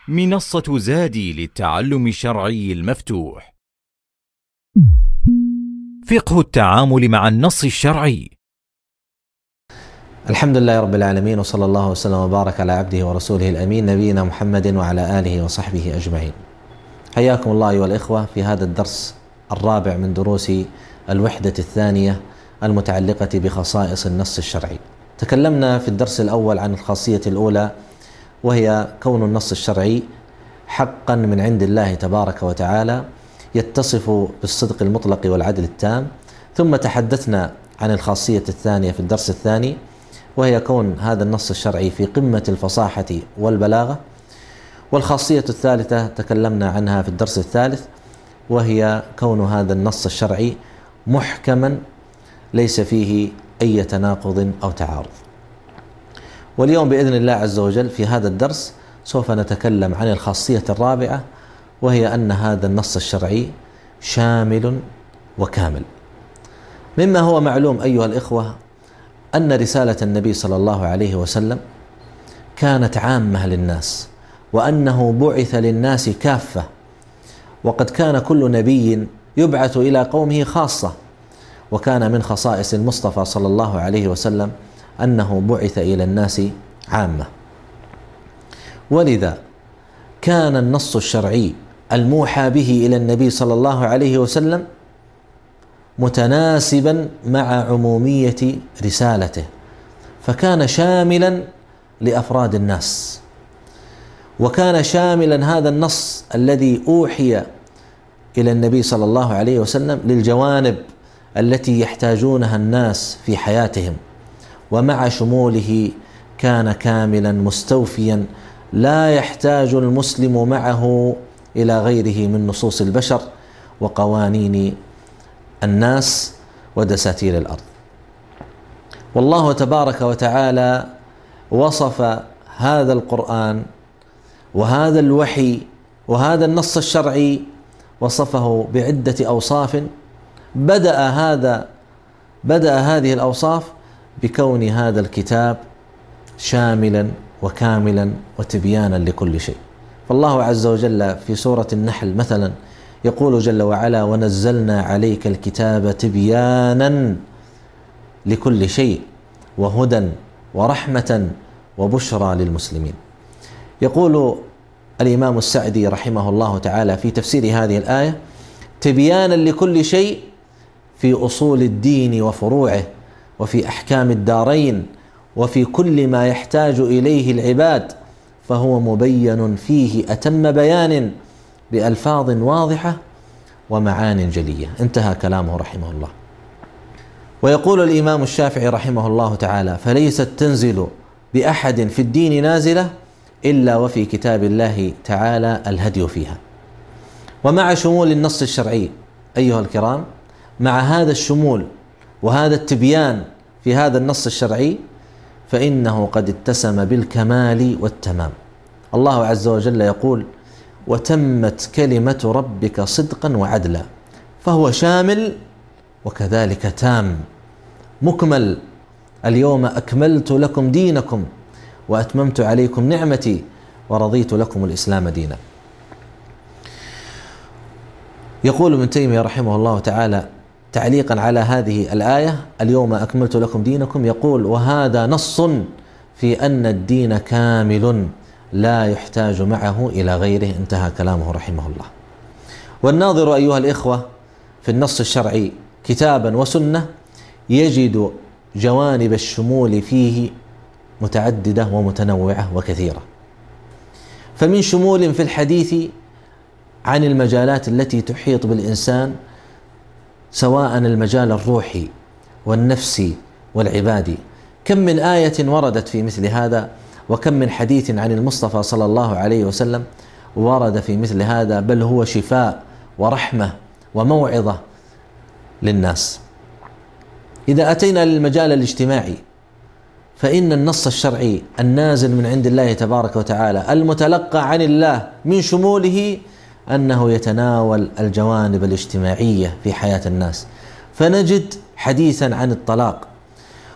منصة زادي للتعلم الشرعي المفتوح. فقه التعامل مع النص الشرعي. الحمد لله رب العالمين، وصلى الله وسلم وبارك على عبده ورسوله الأمين نبينا محمد وعلى آله وصحبه أجمعين. حياكم الله أيها الإخوة في هذا الدرس الرابع من دروس الوحدة الثانية المتعلقة بخصائص النص الشرعي. تكلمنا في الدرس الأول عن الخاصية الأولى، وهي كون النص الشرعي حقا من عند الله تبارك وتعالى يتصف بالصدق المطلق والعدل التام. ثم تحدثنا عن الخاصية الثانية في الدرس الثاني، وهي كون هذا النص الشرعي في قمة الفصاحة والبلاغة. والخاصية الثالثة تكلمنا عنها في الدرس الثالث، وهي كون هذا النص الشرعي محكما ليس فيه أي تناقض أو تعارض. واليوم بإذن الله عز وجل في هذا الدرس سوف نتكلم عن الخاصية الرابعة، وهي أن هذا النص الشرعي شامل وكامل. مما هو معلوم أيها الإخوة أن رسالة النبي صلى الله عليه وسلم كانت عامة للناس، وأنه بعث للناس كافة، وقد كان كل نبي يبعث إلى قومه خاصة. وكان من خصائص المصطفى صلى الله عليه وسلم أنه بعث إلى الناس عامة. ولذا كان النص الشرعي الموحى به إلى النبي صلى الله عليه وسلم متناسبا مع عمومية رسالته، فكان شاملا لأفراد الناس. وكان شاملا هذا النص الذي أوحي إلى النبي صلى الله عليه وسلم للجوانب التي يحتاجونها الناس في حياتهم، ومع شموله كان كاملا مستوفيا لا يحتاج المسلم معه إلى غيره من نصوص البشر وقوانين الناس ودساتير الأرض. والله تبارك وتعالى وصف هذا القرآن وهذا الوحي وهذا النص الشرعي، وصفه بعدة أوصاف. بدأ هذه الأوصاف بكون هذا الكتاب شاملا وكاملا وتبيانا لكل شيء. فالله عز وجل في سورة النحل مثلا يقول جل وعلا: ونزلنا عليك الكتاب تبيانا لكل شيء وهدى ورحمة وبشرى للمسلمين. يقول الإمام السعدي رحمه الله تعالى في تفسير هذه الآية: تبيانا لكل شيء في أصول الدين وفروعه، وفي أحكام الدارين، وفي كل ما يحتاج إليه العباد، فهو مبين فيه أتم بيان بألفاظ واضحة ومعان جلية. انتهى كلامه رحمه الله. ويقول الإمام الشافعي رحمه الله تعالى: فليست تنزل بأحد في الدين نازلة إلا وفي كتاب الله تعالى الهدي فيها. ومع شمول النص الشرعي أيها الكرام، مع هذا الشمول وهذا التبيان في هذا النص الشرعي، فإنه قد اتسم بالكمال والتمام. الله عز وجل يقول: وتمت كلمة ربك صدقا وعدلا. فهو شامل وكذلك تام مكمل. اليوم أكملت لكم دينكم وأتممت عليكم نعمتي ورضيت لكم الإسلام دينا. يقول ابن تيمية رحمه الله تعالى تعليقا على هذه الآية: اليوم أكملت لكم دينكم، يقول: وهذا نص في أن الدين كامل لا يحتاج معه إلى غيره. انتهى كلامه رحمه الله. والناظر أيها الإخوة في النص الشرعي كتابا وسنة يجد جوانب الشمول فيه متعددة ومتنوعة وكثيرة. فمن شمول في الحديث عن المجالات التي تحيط بالإنسان، سواء المجال الروحي والنفسي والعبادي، كم من آية وردت في مثل هذا، وكم من حديث عن المصطفى صلى الله عليه وسلم ورد في مثل هذا، بل هو شفاء ورحمة وموعظة للناس. إذا أتينا للمجال الاجتماعي، فإن النص الشرعي النازل من عند الله تبارك وتعالى المتلقى عن الله من شموله أنه يتناول الجوانب الاجتماعية في حياة الناس. فنجد حديثا عن الطلاق،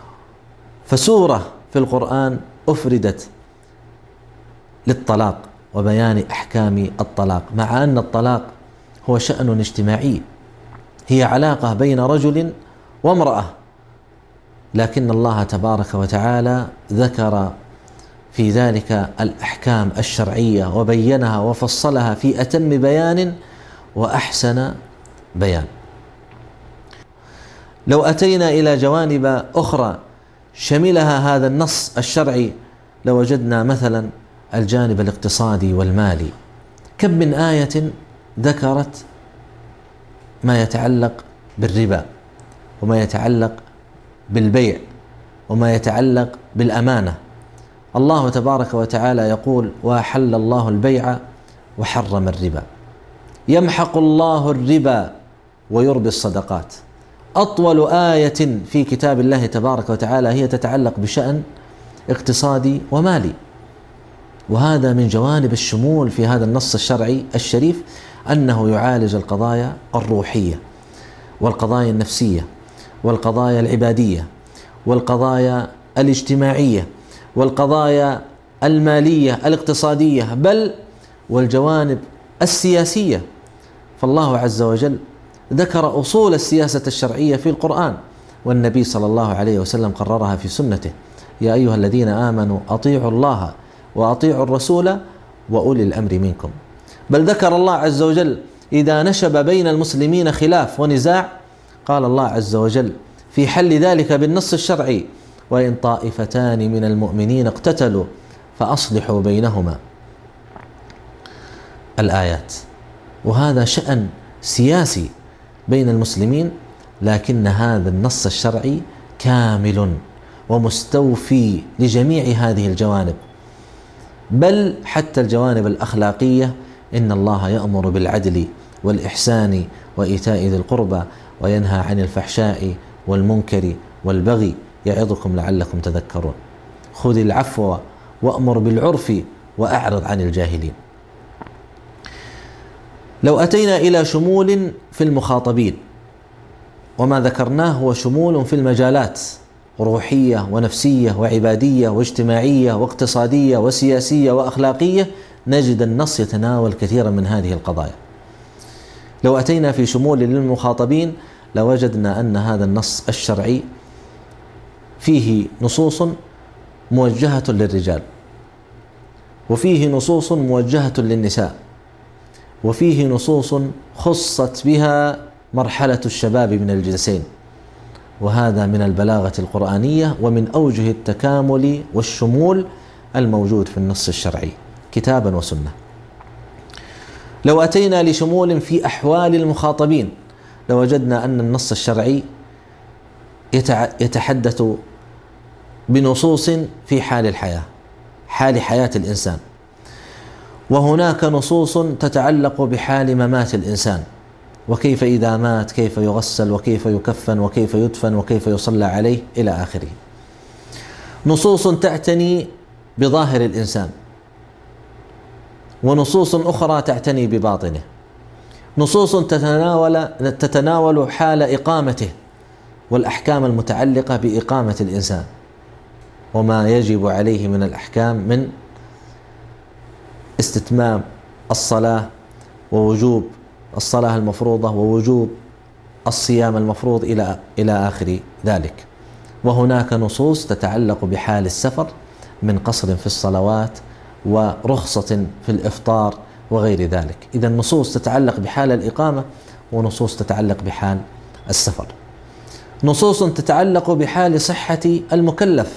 فسورة في القرآن أفردت للطلاق وبيان أحكام الطلاق، مع أن الطلاق هو شأن اجتماعي، هي علاقة بين رجل وامرأة، لكن الله تبارك وتعالى ذكر في ذلك الأحكام الشرعية وبينها وفصلها في أتم بيان وأحسن بيان. لو أتينا إلى جوانب أخرى شملها هذا النص الشرعي لوجدنا مثلا الجانب الاقتصادي والمالي. كم من آية ذكرت ما يتعلق بالربا، وما يتعلق بالبيع، وما يتعلق بالأمانة. الله تبارك وتعالى يقول: وأحل الله البيع وحرم الربا، يمحق الله الربا ويربي الصدقات. أطول آية في كتاب الله تبارك وتعالى هي تتعلق بشأن اقتصادي ومالي. وهذا من جوانب الشمول في هذا النص الشرعي الشريف، أنه يعالج القضايا الروحية والقضايا النفسية والقضايا العبادية والقضايا الاجتماعية والقضايا المالية الاقتصادية، بل والجوانب السياسية. فالله عز وجل ذكر أصول السياسة الشرعية في القرآن، والنبي صلى الله عليه وسلم قررها في سنته: يا أيها الذين آمنوا أطيعوا الله وأطيعوا الرسول وأولي الأمر منكم. بل ذكر الله عز وجل إذا نشب بين المسلمين خلاف ونزاع، قال الله عز وجل في حل ذلك بالنص الشرعي: وإن طائفتان من المؤمنين اقتتلوا فأصلحوا بينهما. الآيات. وهذا شأن سياسي بين المسلمين، لكن هذا النص الشرعي كامل ومستوفي لجميع هذه الجوانب، بل حتى الجوانب الأخلاقية. إن الله يأمر بالعدل والإحسان وإيتاء ذي القربى وينهى عن الفحشاء والمنكر والبغي يعظكم لعلكم تذكرون. خذ العفو وأمر بالعرف وأعرض عن الجاهلين. لو أتينا إلى شمول في المخاطبين، وما ذكرناه هو شمول في المجالات روحية ونفسية وعبادية واجتماعية واقتصادية وسياسية وأخلاقية، نجد النص يتناول كثيرا من هذه القضايا. لو أتينا في شمول للمخاطبين لوجدنا أن هذا النص الشرعي فيه نصوص موجهة للرجال، وفيه نصوص موجهة للنساء، وفيه نصوص خصت بها مرحلة الشباب من الجنسين. وهذا من البلاغة القرآنية ومن أوجه التكامل والشمول الموجود في النص الشرعي كتابا وسنة. لو أتينا لشمول في أحوال المخاطبين لوجدنا أن النص الشرعي يتحدث بنصوص في حال الحياة، حال حياة الإنسان، وهناك نصوص تتعلق بحال ممات الإنسان، وكيف إذا مات كيف يغسل وكيف يكفن وكيف يدفن وكيف يصلى عليه إلى آخره. نصوص تعتني بظاهر الإنسان، ونصوص أخرى تعتني بباطنه. نصوص تتناول حال إقامته والأحكام المتعلقة بإقامة الإنسان، وما يجب عليه من الأحكام من استتمام الصلاة ووجوب الصلاة المفروضة ووجوب الصيام المفروض إلى آخر ذلك. وهناك نصوص تتعلق بحال السفر من قصر في الصلوات ورخصة في الإفطار وغير ذلك. إذا نصوص تتعلق بحال الإقامة، ونصوص تتعلق بحال السفر، نصوص تتعلق بحال صحة المكلف،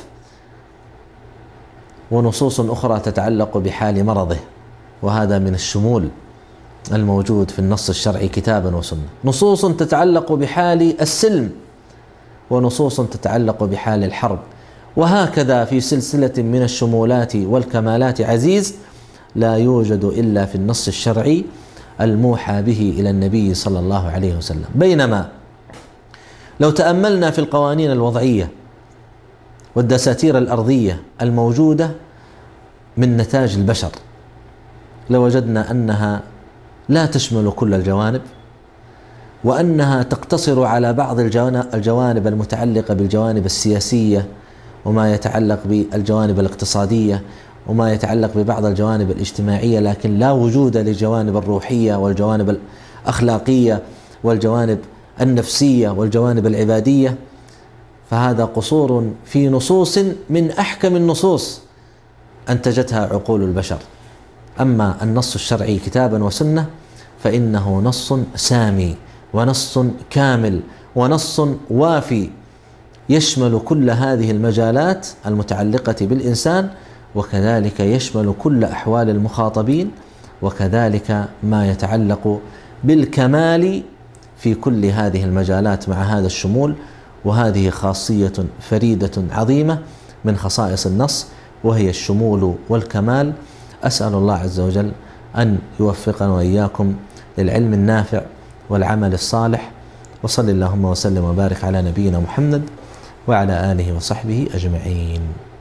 ونصوص أخرى تتعلق بحال مرضه. وهذا من الشمول الموجود في النص الشرعي كتابا وسنة. نصوص تتعلق بحال السلم، ونصوص تتعلق بحال الحرب. وهكذا في سلسلة من الشمولات والكمالات عزيز لا يوجد إلا في النص الشرعي الموحى به إلى النبي صلى الله عليه وسلم. بينما لو تأملنا في القوانين الوضعية والدساتير الأرضية الموجودة من نتاج البشر لوجدنا أنها لا تشمل كل الجوانب، وأنها تقتصر على بعض الجوانب المتعلقة بالجوانب السياسية، وما يتعلق بالجوانب الاقتصادية، وما يتعلق ببعض الجوانب الاجتماعية، لكن لا وجود لجوانب الروحية والجوانب الأخلاقية والجوانب النفسية والجوانب العبادية، فهذا قصور في نصوص من أحكم النصوص أنتجتها عقول البشر. أما النص الشرعي كتابا وسنة فإنه نص سامي ونص كامل ونص وافي، يشمل كل هذه المجالات المتعلقة بالإنسان، وكذلك يشمل كل أحوال المخاطبين، وكذلك ما يتعلق بالكمال في كل هذه المجالات مع هذا الشمول. وهذه خاصية فريدة عظيمة من خصائص النص، وهي الشمول والكمال. أسأل الله عز وجل أن يوفقنا وإياكم للعلم النافع والعمل الصالح، وصل اللهم وسلم وبارك على نبينا محمد وعلى آله وصحبه أجمعين.